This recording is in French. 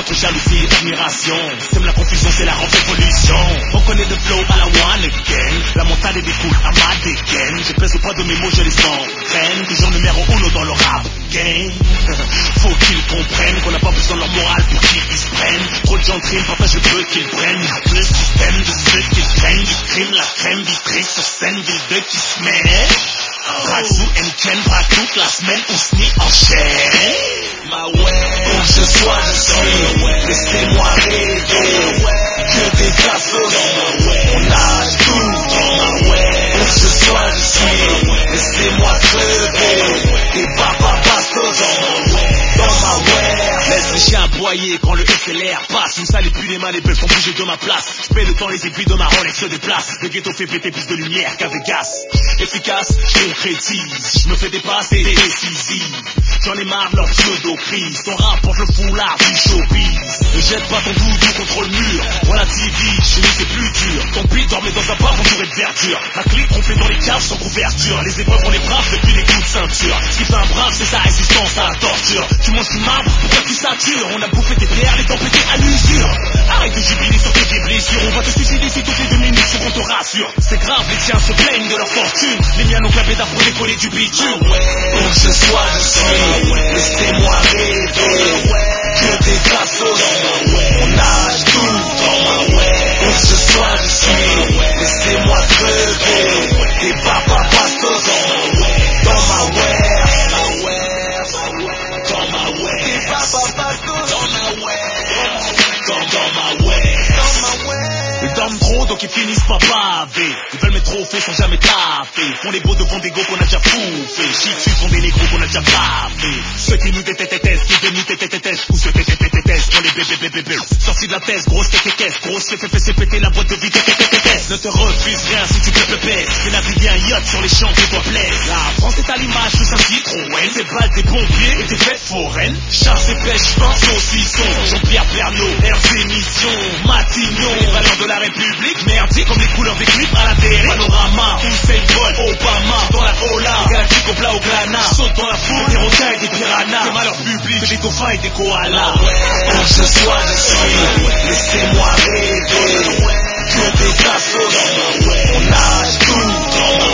entre jalousie et admiration. T'aimes la confusion, c'est la révolution. On connaît le flow à la one again. La montagne découle à ma dégaine. Je pèse au poids de mes mots, je les entraîne. Toujours numéro uno dans le rap game. Faut qu'ils comprennent qu'on n'a pas besoin de leur morale pour qu'ils se prennent. Trop de gens triment, partage le peu qu'ils prennent. Il y a le système de ceux qui craignent du crime, la crème vitrée sur scène, ville de qui se met. Braque sous N-Ken, braque toute la semaine, on se nie en chaîne. Ma ouais, où que je sois, je suis. Laissez-moi rêver. Que des cassos, on nage tout. Où que je sois, je suis. Laissez-moi crever. Des papas bastos dans ma ouais. Laisse les chiens aboyer quand le SLR passe. Une salle et puis les mains, les bœufs font bouger de ma place. Je paie le temps, les aiguilles de ma Rolex se déplacent. Le ghetto fait péter plus de lumière qu'à Vegas. Efficace, je concrétise. Je me fais dépasser, décisive. J'en ai marre de leur pseudo-crise. Ton rap porte le foulard du showbiz. Ne jette pas ton doudou contre le mur. Relativise, chez nous c'est plus dur. Ton pire dormait dans un bar entouré de verdure. Ma clique trompée dans les caves sans couverture. Les épreuves on les braves depuis les coups de ceinture. Ce qui fait un brave c'est sa résistance à la torture. Tu manges du marbre, pourquoi tu satures? On a bouffé tes terres, les dents pétées à l'usure. Arrête de jubiler sur tes blessures. On va te suicider si toutes les 2 minutes faut qu'on te rassure. C'est grave, les tiens se plaignent de leur fortune. Les miens n'ont qu'un pédard pour décoller du bitume. Où que ce soit je suis. Laissez-moi rêver. Que des cassos, on nage tout. Où que ce soit je suis. Laissez-moi crever. Des papas bastos dans ma ware. Dans ma ware. Des papas bastos dans ma ware. Dans ma ware. Ils dorment trop donc ils finissent par baver. Ils veulent mes trophées sans jamais taffer. Font les beaux devant des go qu'on a déjà bouffé. Chie dessus sont des négros qu'on a déjà baffé. Ceux qui nous détestent, ceux qui nous détestent, ou ceux qui détestent, pour les bébés. Sortis de la thèse, grosse caisse, grosse fait péter la boîte de vie, ne te refuse rien si tu te pèses. Fais naviguer un yacht sur les champs qui toi plaise. La France est à l'image de sa Citroën. Des balles, des pompiers et des fêtes foraines. Chasse et pêche, fin, saucisson. Jean-Pierre Pernaut, Airs émissions, Matignon. Les valeurs de la République, merdique comme les couleurs des clips à la télé. Panorama, Usain Bolt, Obama, dans la Ola, galactique au plat au grana. Saute dans la foule, des requins et des piranhas. Des malheurs publics, des dauphins et des koalas. Où que ce soit, je suis. Laissez-moi rêver. Que des cassos, on nage tout.